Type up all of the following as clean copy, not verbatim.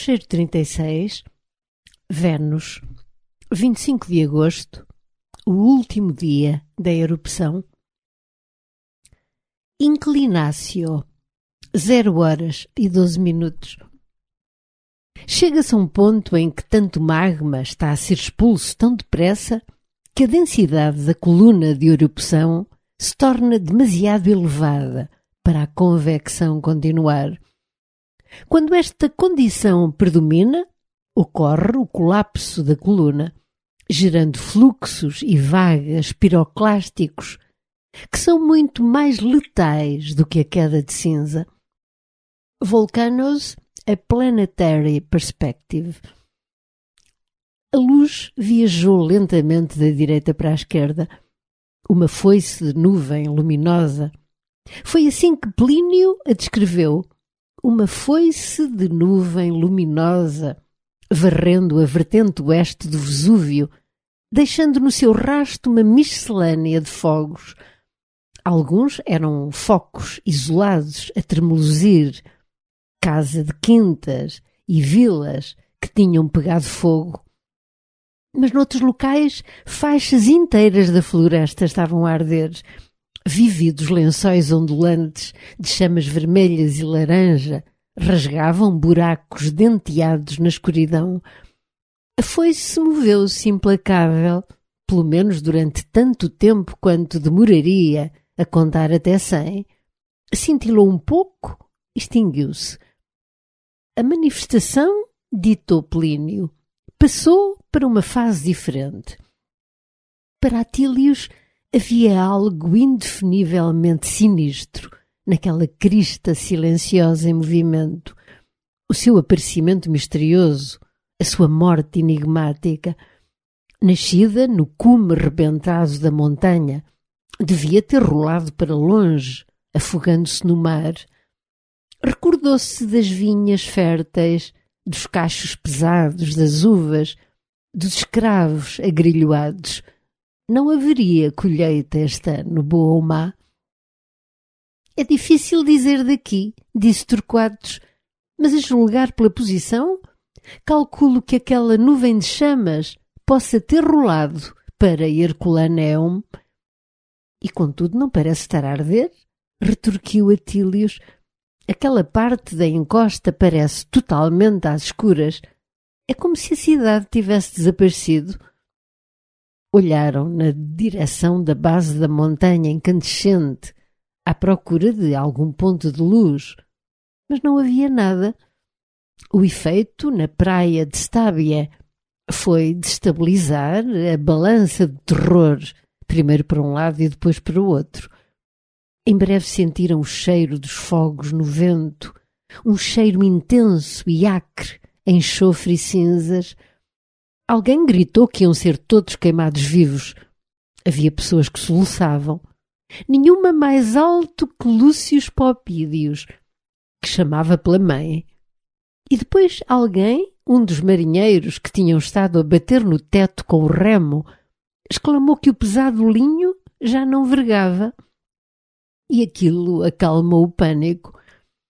Fecheiro 36, Vênus, 25 de agosto, o último dia da erupção. Inclinácio, 0 horas e 12 minutos. Chega-se a um ponto em que tanto magma está a ser expulso tão depressa que a densidade da coluna de erupção se torna demasiado elevada para a convecção continuar. Quando esta condição predomina, ocorre o colapso da coluna, gerando fluxos e vagas piroclásticos que são muito mais letais do que a queda de cinza. Volcanoes, a Planetary Perspective. A luz viajou lentamente da direita para a esquerda, uma foice de nuvem luminosa. Foi assim que Plínio a descreveu, uma foice de nuvem luminosa, varrendo a vertente oeste do Vesúvio, deixando no seu rasto uma miscelânea de fogos. Alguns eram focos isolados a tremeluzir, casa de quintas e vilas que tinham pegado fogo. Mas noutros locais, faixas inteiras da floresta estavam a arder. Vívidos lençóis ondulantes de chamas vermelhas e laranja rasgavam buracos denteados na escuridão. A foice moveu-se implacável, pelo menos durante tanto tempo quanto demoraria a contar até 100. Cintilou um pouco, extinguiu-se. A manifestação, ditou Plínio, passou para uma fase diferente. Para Atílios havia algo indefinivelmente sinistro naquela crista silenciosa em movimento, o seu aparecimento misterioso, a sua morte enigmática. Nascida no cume rebentado da montanha, devia ter rolado para longe, afogando-se no mar. Recordou-se das vinhas férteis, dos cachos pesados das uvas, dos escravos agrilhoados. Não haveria colheita este ano, boa ou má. É difícil dizer daqui, disse Torquatus, mas a julgar pela posição, calculo que aquela nuvem de chamas possa ter rolado para Herculaneum. E contudo não parece estar a arder, retorquiu Atílios. Aquela parte da encosta parece totalmente às escuras. É como se a cidade tivesse desaparecido. Olharam na direção da base da montanha incandescente, à procura de algum ponto de luz, mas não havia nada. O efeito na praia de Stabia foi destabilizar a balança de terror, primeiro para um lado e depois para o outro. Em breve sentiram o cheiro dos fogos no vento, um cheiro intenso e acre, enxofre e cinzas. Alguém gritou que iam ser todos queimados vivos. Havia pessoas que soluçavam. Nenhuma mais alto que Lúcius Popídios, que chamava pela mãe. E depois alguém, um dos marinheiros que tinham estado a bater no teto com o remo, exclamou que o pesado linho já não vergava. E aquilo acalmou o pânico.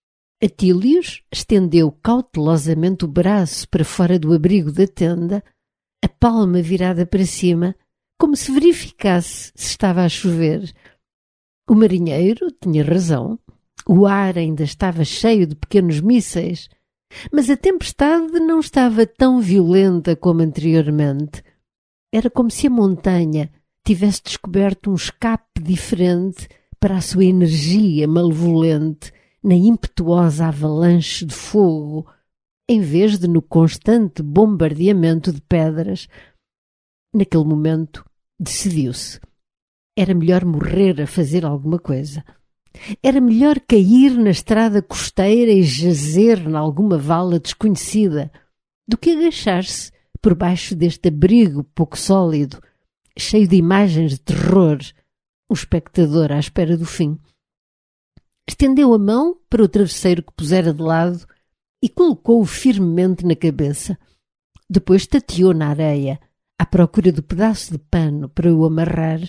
Atílios estendeu cautelosamente o braço para fora do abrigo da tenda, a palma virada para cima, como se verificasse se estava a chover. O marinheiro tinha razão. O ar ainda estava cheio de pequenos mísseis, mas a tempestade não estava tão violenta como anteriormente. Era como se a montanha tivesse descoberto um escape diferente para a sua energia malevolente na impetuosa avalanche de fogo, em vez de no constante bombardeamento de pedras. Naquele momento, decidiu-se. Era melhor morrer a fazer alguma coisa. Era melhor cair na estrada costeira e jazer em alguma vala desconhecida do que agachar-se por baixo deste abrigo pouco sólido, cheio de imagens de terror, um espectador à espera do fim. Estendeu a mão para o travesseiro que pusera de lado e colocou-o firmemente na cabeça. Depois tateou na areia, à procura do pedaço de pano para o amarrar.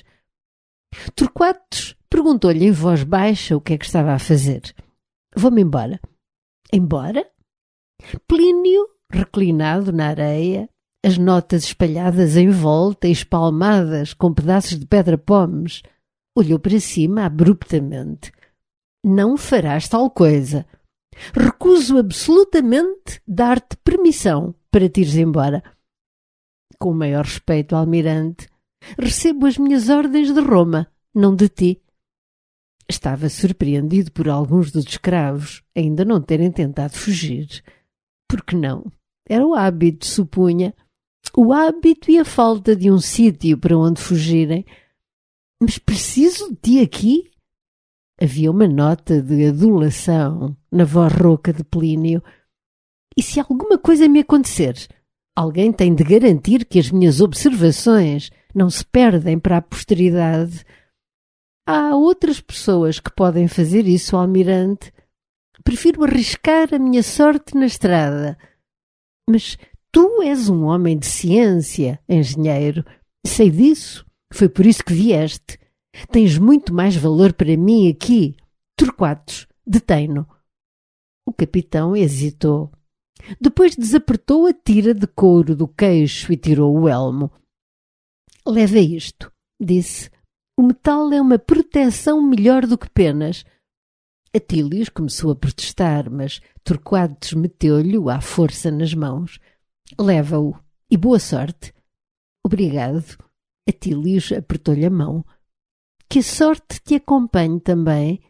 Torquatus perguntou-lhe em voz baixa o que é que estava a fazer. Vou-me embora. Embora? Plínio reclinado na areia, as notas espalhadas em volta e espalmadas com pedaços de pedra-pomes, olhou para cima abruptamente. Não farás tal coisa. Recuso absolutamente dar-te permissão para te ires embora. Com o maior respeito, almirante, recebo as minhas ordens de Roma, não de ti. Estava surpreendido por alguns dos escravos ainda não terem tentado fugir. Por que não? Era o hábito, supunha. O hábito e a falta de um sítio para onde fugirem. Mas preciso de ti aqui? Havia uma nota de adulação na voz rouca de Plínio. E se alguma coisa me acontecer, alguém tem de garantir que as minhas observações não se perdem para a posteridade. Há outras pessoas que podem fazer isso, almirante. Prefiro arriscar a minha sorte na estrada. Mas tu és um homem de ciência, engenheiro. Sei disso. Foi por isso que vieste. Tens muito mais valor para mim aqui. Torquatus, detém-no. O capitão hesitou. Depois desapertou a tira de couro do queixo e tirou o elmo. Leva isto, disse. O metal é uma proteção melhor do que penas. Atílios começou a protestar, mas Torquatus meteu-lhe-o à força nas mãos. Leva-o e boa sorte. Obrigado. Atílios apertou-lhe a mão. Que a sorte te acompanhe também.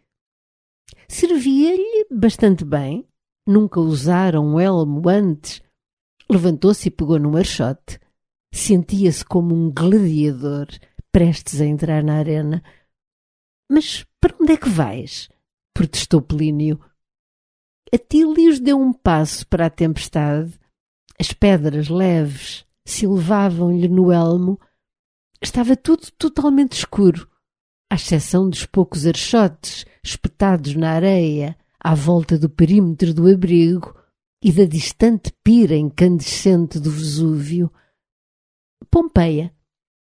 Servia-lhe bastante bem. Nunca usara um elmo antes. Levantou-se e pegou num archote. Sentia-se como um gladiador, prestes a entrar na arena. Mas para onde é que vais? Protestou Plínio. Atílios deu um passo para a tempestade. As pedras leves silvavam-lhe no elmo. Estava tudo totalmente escuro, à exceção dos poucos archotes espetados na areia à volta do perímetro do abrigo e da distante pira incandescente do Vesúvio. Pompeia.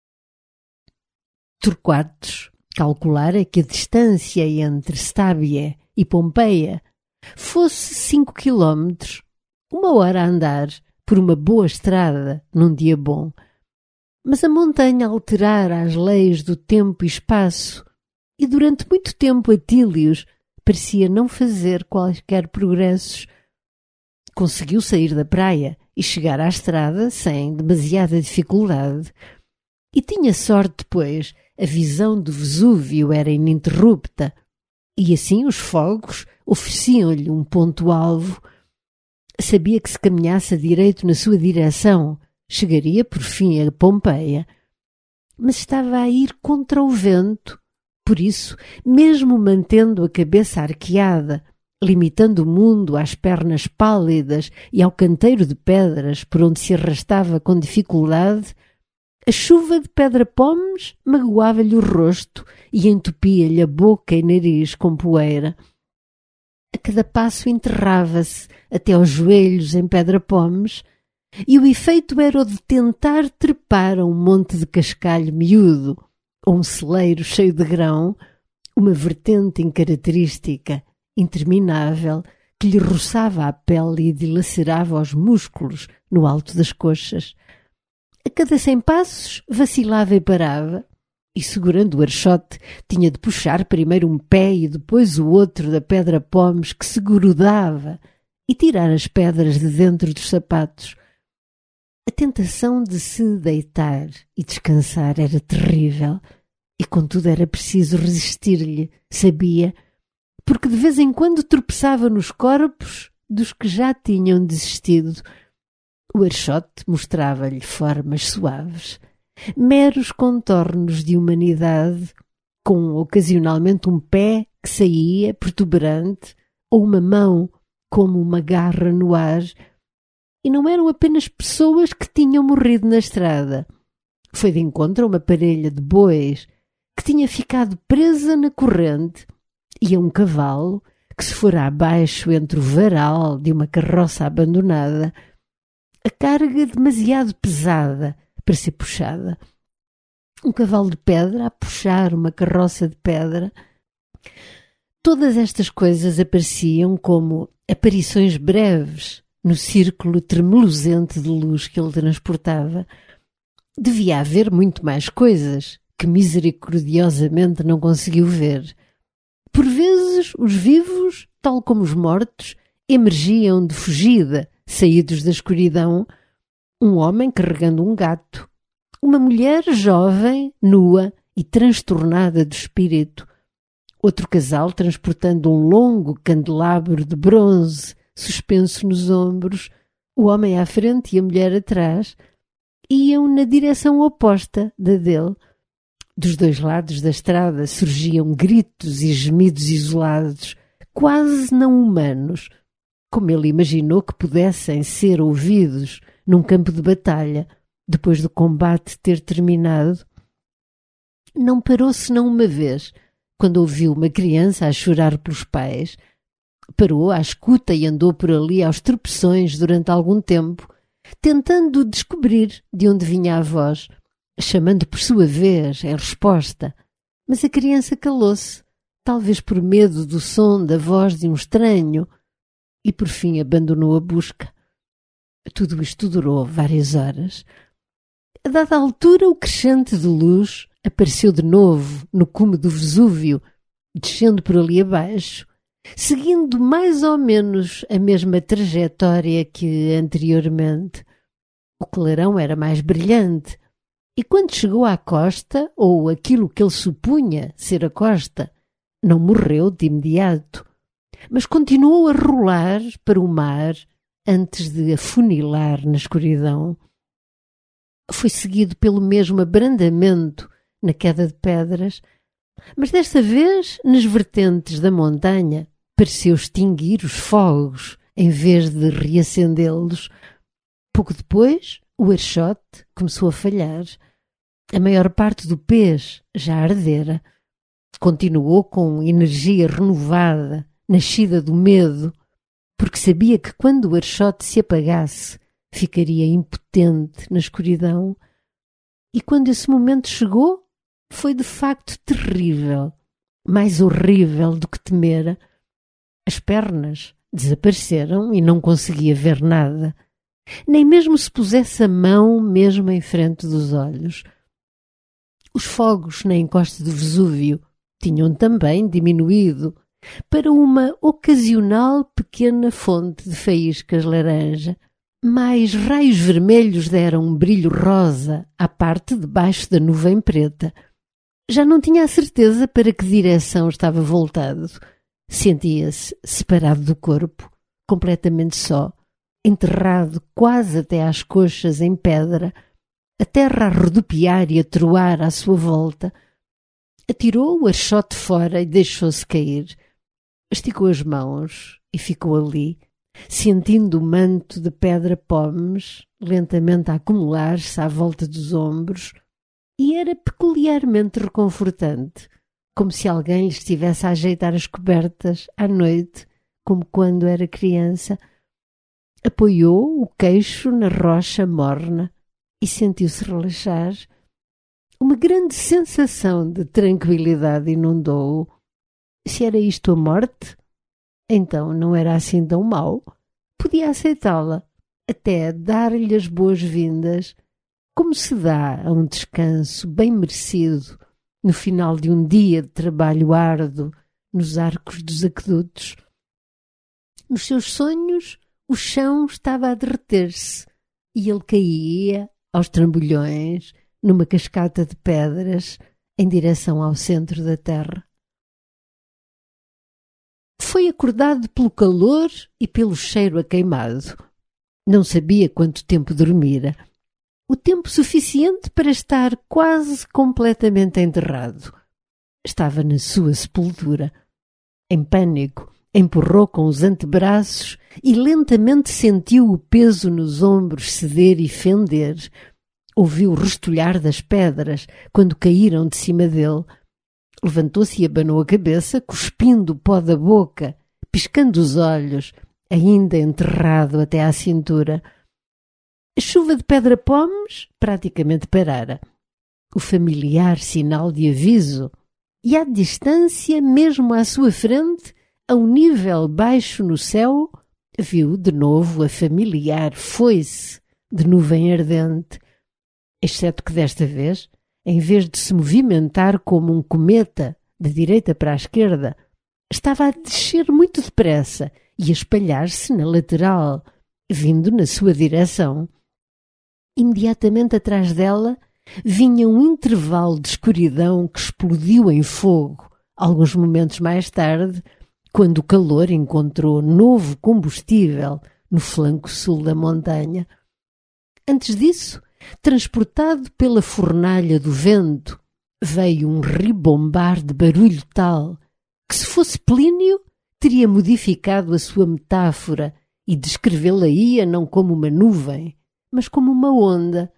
Torquatus calculara que a distância entre Stabie e Pompeia fosse 5 quilómetros, 1 hora a andar por uma boa estrada num dia bom. Mas a montanha alterara as leis do tempo e espaço e durante muito tempo Atílios parecia não fazer quaisquer progressos. Conseguiu sair da praia e chegar à estrada sem demasiada dificuldade. E tinha sorte, pois a visão do Vesúvio era ininterrupta e assim os fogos ofereciam-lhe um ponto-alvo. Sabia que se caminhasse a direito na sua direção, chegaria por fim a Pompeia. Mas estava a ir contra o vento. Por isso, mesmo mantendo a cabeça arqueada, limitando o mundo às pernas pálidas e ao canteiro de pedras por onde se arrastava com dificuldade, a chuva de pedra-pomes magoava-lhe o rosto e entupia-lhe a boca e nariz com poeira. A cada passo enterrava-se até aos joelhos em pedra-pomes e o efeito era o de tentar trepar a um monte de cascalho miúdo ou um celeiro cheio de grão, uma vertente incaracterística, interminável, que lhe roçava a pele e dilacerava os músculos no alto das coxas. A cada 100 passos vacilava e parava, e segurando o archote tinha de puxar primeiro um pé e depois o outro da pedra-pomes que se grudava e tirar as pedras de dentro dos sapatos. A tentação de se deitar e descansar era terrível, e contudo era preciso resistir-lhe, sabia, porque de vez em quando tropeçava nos corpos dos que já tinham desistido. O archote mostrava-lhe formas suaves, meros contornos de humanidade, com ocasionalmente um pé que saía protuberante ou uma mão como uma garra no ar. E não eram apenas pessoas que tinham morrido na estrada. Foi de encontro a uma parelha de bois que tinha ficado presa na corrente e a um cavalo que se fora abaixo entre o varal de uma carroça abandonada, a carga demasiado pesada para ser puxada. Um cavalo de pedra a puxar uma carroça de pedra. Todas estas coisas apareciam como aparições breves no círculo tremeluzente de luz que ele transportava. Devia haver muito mais coisas que misericordiosamente não conseguiu ver. Por vezes, os vivos, tal como os mortos, emergiam de fugida, saídos da escuridão. Um homem carregando um gato, uma mulher jovem, nua e transtornada de espírito, outro casal transportando um longo candelabro de bronze suspenso nos ombros, o homem à frente e a mulher atrás, iam na direção oposta da dele. Dos dois lados da estrada surgiam gritos e gemidos isolados, quase não humanos, como ele imaginou que pudessem ser ouvidos num campo de batalha, depois do combate ter terminado. Não parou senão uma vez, quando ouviu uma criança a chorar pelos pais. Parou à escuta e andou por ali aos tropeções durante algum tempo, tentando descobrir de onde vinha a voz, chamando por sua vez em resposta. Mas a criança calou-se, talvez por medo do som da voz de um estranho, e por fim abandonou a busca. Tudo isto durou várias horas. A dada altura, o crescente de luz apareceu de novo no cume do Vesúvio, descendo por ali abaixo, seguindo mais ou menos a mesma trajetória que anteriormente. O clarão era mais brilhante, e quando chegou à costa, ou aquilo que ele supunha ser a costa, não morreu de imediato, mas continuou a rolar para o mar antes de afunilar na escuridão. Foi seguido pelo mesmo abrandamento na queda de pedras, mas desta vez, nas vertentes da montanha, pareceu extinguir os fogos em vez de reacendê-los. Pouco depois, o archote começou a falhar. A maior parte do pez já ardera. Continuou com energia renovada, nascida do medo, porque sabia que quando o archote se apagasse, ficaria impotente na escuridão. E quando esse momento chegou, foi de facto terrível, mais horrível do que temera. As pernas desapareceram e não conseguia ver nada, nem mesmo se pusesse a mão mesmo em frente dos olhos. Os fogos na encosta do Vesúvio tinham também diminuído para uma ocasional pequena fonte de faíscas laranja, mas raios vermelhos deram um brilho rosa à parte debaixo da nuvem preta. Já não tinha a certeza para que direção estava voltado. Sentia-se separado do corpo, completamente só, enterrado quase até às coxas em pedra, a terra a rodopiar e a troar à sua volta. Atirou o archote fora e deixou-se cair. Esticou as mãos e ficou ali, sentindo o manto de pedra-pomes lentamente a acumular-se à volta dos ombros, e era peculiarmente reconfortante, como se alguém lhe estivesse a ajeitar as cobertas à noite, como quando era criança. Apoiou o queixo na rocha morna e sentiu-se relaxar. Uma grande sensação de tranquilidade inundou-o. Se era isto a morte, então não era assim tão mau. Podia aceitá-la, até dar-lhe as boas-vindas, como se dá a um descanso bem merecido no final de um dia de trabalho árduo nos arcos dos aquedutos. Nos seus sonhos, o chão estava a derreter-se e ele caía aos trambolhões numa cascata de pedras em direção ao centro da terra. Foi acordado pelo calor e pelo cheiro a queimado. Não sabia quanto tempo dormira. O tempo suficiente para estar quase completamente enterrado. Estava na sua sepultura. Em pânico, empurrou com os antebraços e lentamente sentiu o peso nos ombros ceder e fender. Ouviu o restolhar das pedras quando caíram de cima dele. Levantou-se e abanou a cabeça, cuspindo o pó da boca, piscando os olhos, ainda enterrado até à cintura. A chuva de pedra-pomes praticamente parara. O familiar sinal de aviso. E à distância, mesmo à sua frente, a um nível baixo no céu, Viu de novo a familiar foice de nuvem ardente, exceto que desta vez, em vez de se movimentar como um cometa da direita para a esquerda, estava a descer muito depressa e a espalhar-se na lateral, vindo na sua direção. Imediatamente atrás dela vinha um intervalo de escuridão que explodiu em fogo, alguns momentos mais tarde, quando o calor encontrou novo combustível no flanco sul da montanha. Antes disso, transportado pela fornalha do vento, veio um ribombar de barulho tal que, se fosse Plínio, teria modificado a sua metáfora e descrevê-la-ia não como uma nuvem, mas como uma onda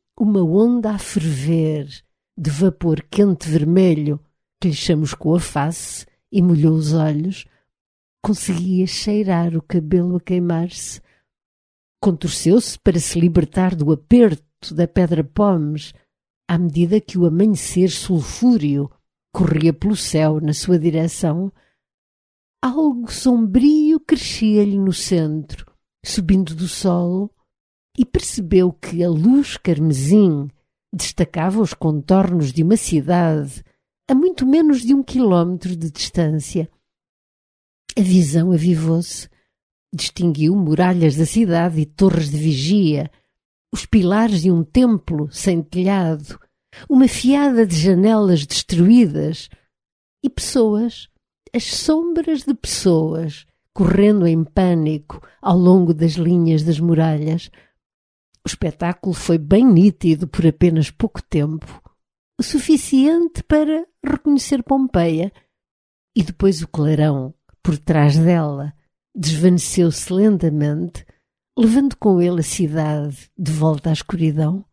a ferver, de vapor quente vermelho, que lhe chamuscou a face e molhou os olhos. Conseguia cheirar o cabelo a queimar-se. Contorceu-se para se libertar do aperto da pedra-pomes, à medida que o amanhecer sulfúreo corria pelo céu na sua direção. Algo sombrio crescia-lhe no centro, subindo do solo, e percebeu que a luz carmesim destacava os contornos de uma cidade a muito menos de 1 quilómetro de distância. A visão avivou-se. Distinguiu muralhas da cidade e torres de vigia, os pilares de um templo sem telhado, uma fiada de janelas destruídas e pessoas, as sombras de pessoas, correndo em pânico ao longo das linhas das muralhas. O espetáculo foi bem nítido por apenas pouco tempo, o suficiente para reconhecer Pompeia, e depois o clarão, por trás dela, desvaneceu-se lentamente, levando com ele a cidade de volta à escuridão.